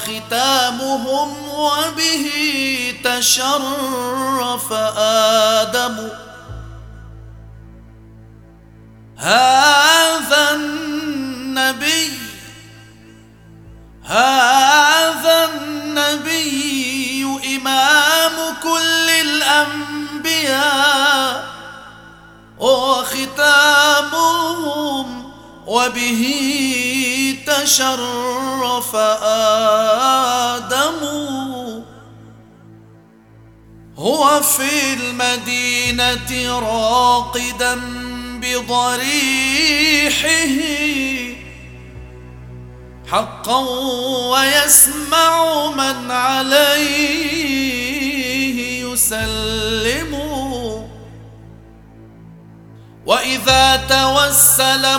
وختامهم وبه تشرف آدم. هذا النبي إمام كل الأنبياء وختامهم وبه تشرف آدم. هو في المدينة راقدا بضريحه حقا ويسمع من عليه يسلم. وإذا توسل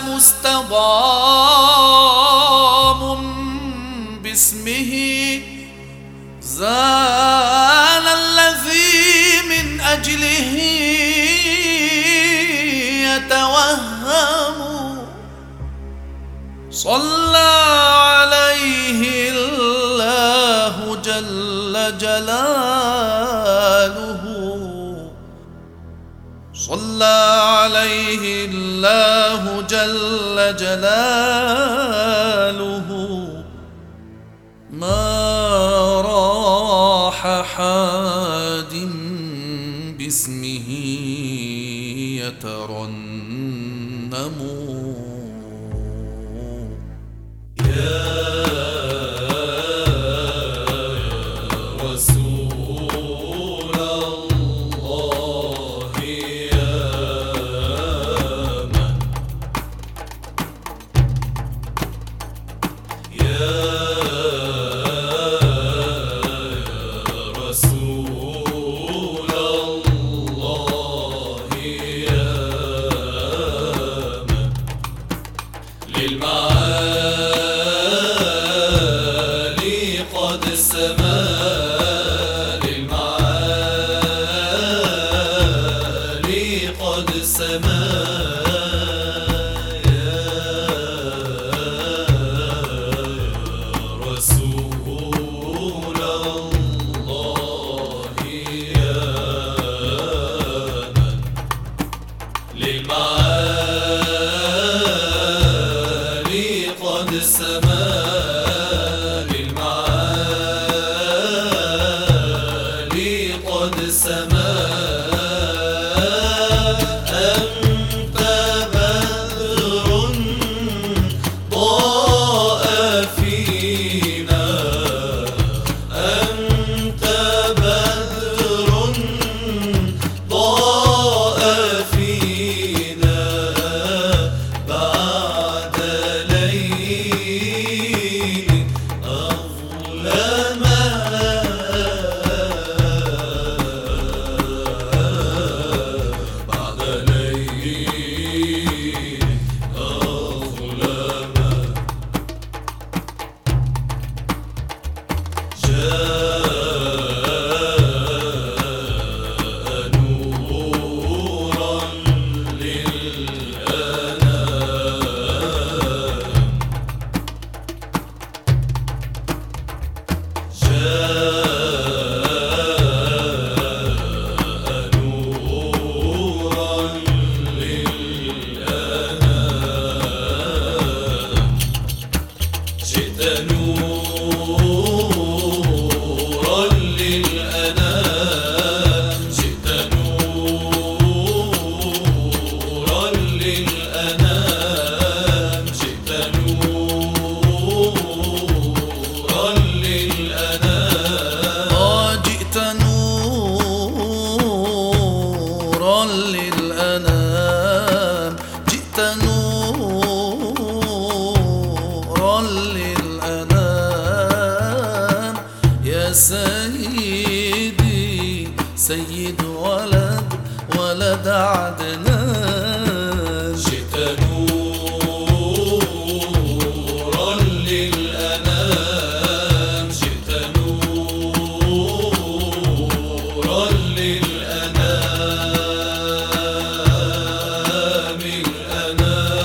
مستضام باسمه زال الذي من أجله يتوهم. صلى عليه الله جل جلاله، صلى عليه الله جل جلاله. ما راح حاد باسمه يترنم. للمعالي قد سما، للمعالي قد سما. يا رسول الله يا من للمعالي قد سما، للمعالي قد سما. أنت بدر ضاء فينا، أنت بدر ضاء فينا بعد ليل أظلما. بعد ليل أظلما جاء نورا للأنام، جاء نورا للأنام. جئت نورا للأنام، جئت نورا للأنام، جئت نورا للأنام. جئت نورا للأنام، جئت نورا للأنام. يا سيدي سيد ولد عدنان. جئت نورا للأنام، جئت نورا للأنام. الأنام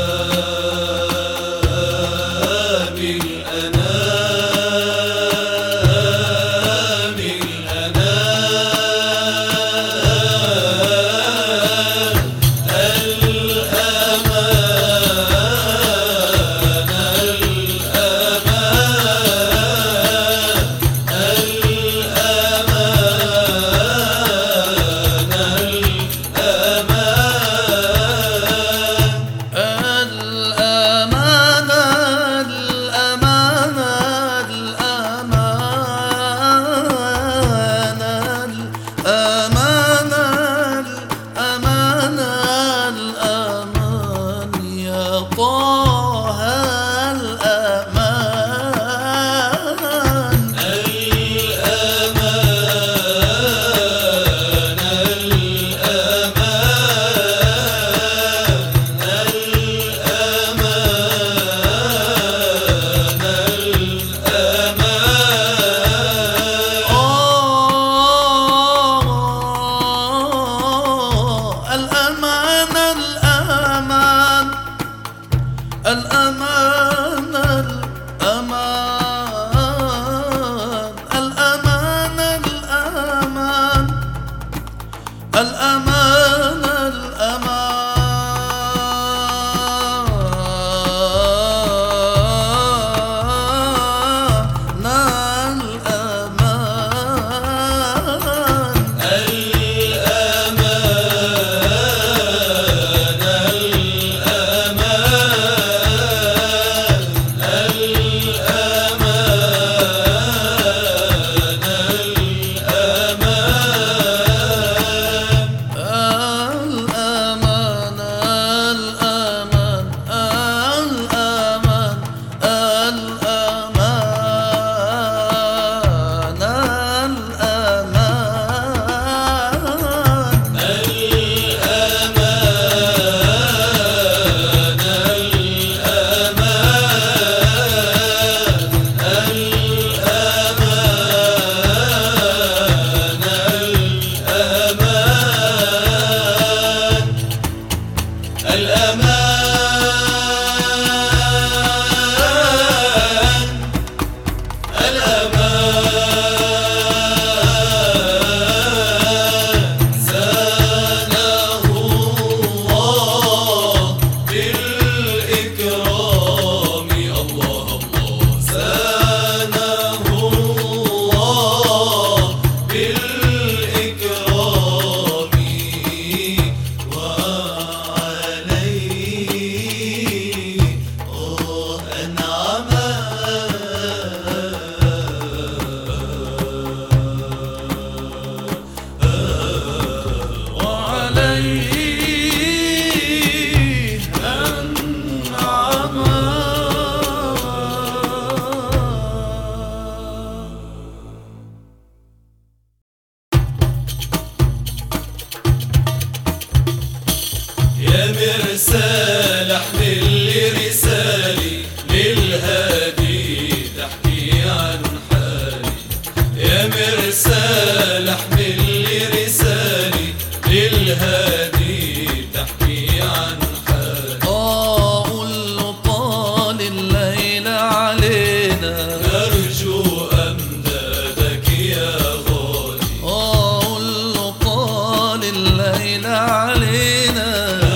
يا مرسال احمل لي رسالي للهادي تحكي عن حالي. يا مرسال احمل لي رسالي للهادي تحكي عن حالي. قول له طال الليل علينا نرجو امدادك يا غالي. قول له طال الليل علينا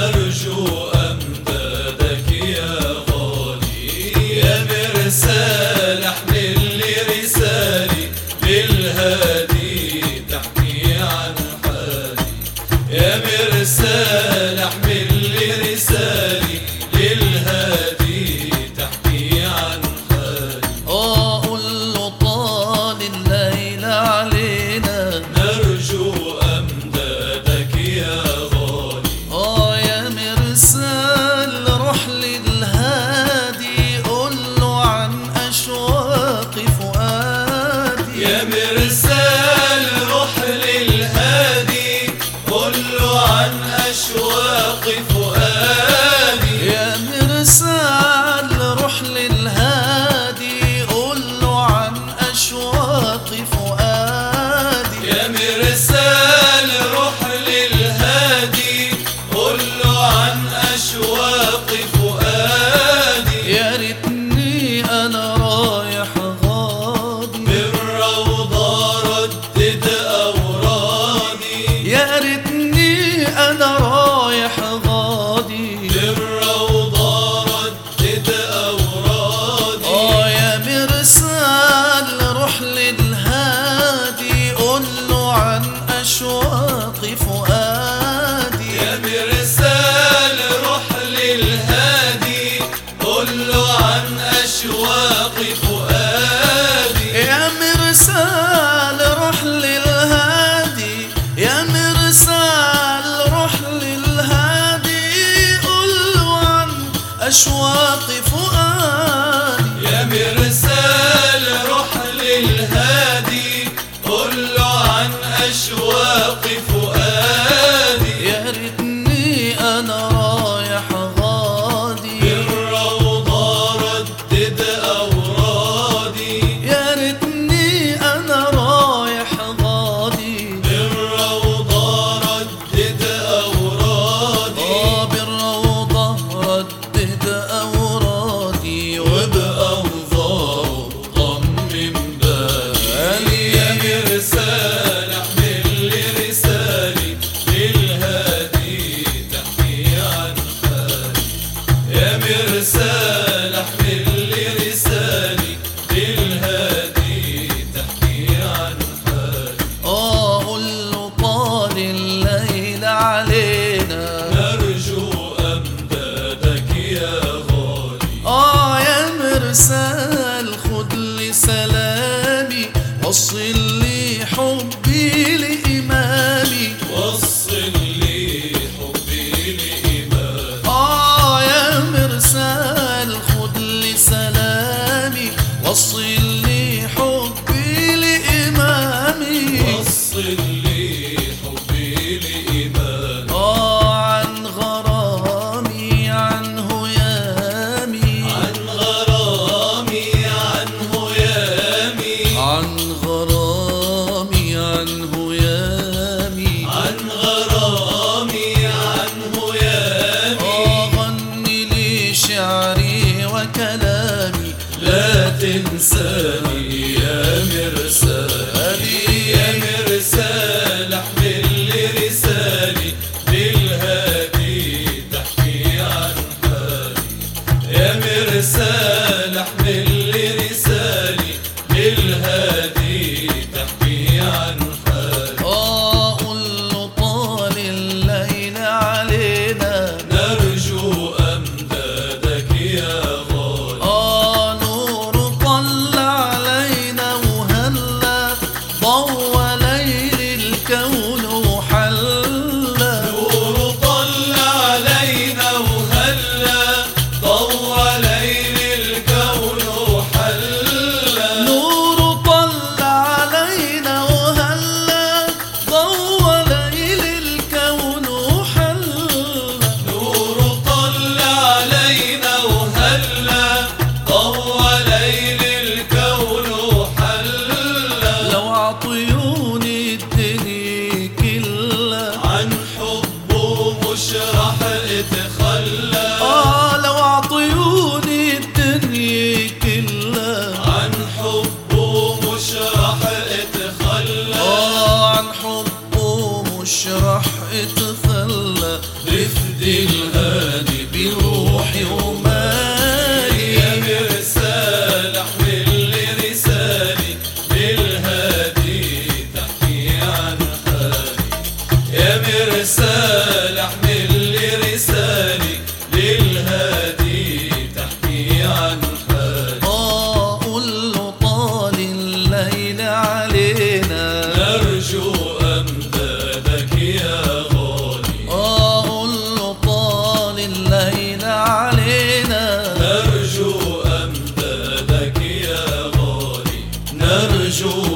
مرسال احمل لي رسالي للهادي تحكي عن حالي. يا مرسال احمل لي رسالي للهادي تحكي عن حالي. قول له طال الليل علينا نرجو امدادك يا غالي. يا مرسال روح للهادي قول له عن أشواق فؤادي. يا مرسال روح للهادي قل له عن أشواق فؤادي. يا مرسال روح للهادي قول له عن أشواق فؤادي. يا مرسال روح للهادي قل له عن أشواق فؤادي. يا ريتني أنا رايح غادي بالروضة ردد أورادي. يا ريتني أنا رايح غادي بالروضة ردد أورادي. يا مرسال روح للهادي قول له عن أشواق فؤادي. يا مرسال روح للهادي قل له عن أشواق فؤادي. يا مرسال روح للهادي يا مرسال روح للهادي قول له عن أشواق فؤادي. يا مرسال روح للهادي قل له عن أشواق فؤادي. يا ريتني أنا رايح غادي بالروضة ردد أورادي. يا ريتني أنا رايح غادي بالروضة ردد أورادي. بالروضة ردد أورادي. مرسالي يا مرسالي يا مرسال احمل لي رسالي للهادي تحكي عن حالي يا مرسال احمل لي رسالي للهادي تحكي عن حالي قل له طال الليل علينا نرجو أمدادك يا غالي نور طل علينا وهلا ضوى ليل الكون وحلى نور طل علينا وهلا ضوى ليل الكون وحلى نور طل علينا وهلا ضوى ليل الكون وحلى نور طل علينا وهلا ضوى ليل الكون وحلى لو عطيوني الدنيا كلها عن حبه مش راح اتخلى لو عطيوني الدنيا كلها عن حبه مش راح اتخلى عن حبه مش رح اتخلى رفدي الهادي بروحي ومالي يا مرسال احمل لي رسالي للهادي تحكي عن حالي يا مرسال احمل لي رسالي للهادي تحكي عن حالي قل له طال الليل علينا نرجو أمدادك يا غالي قل له طال الليل علينا نرجو أمدادك يا غالي نرجو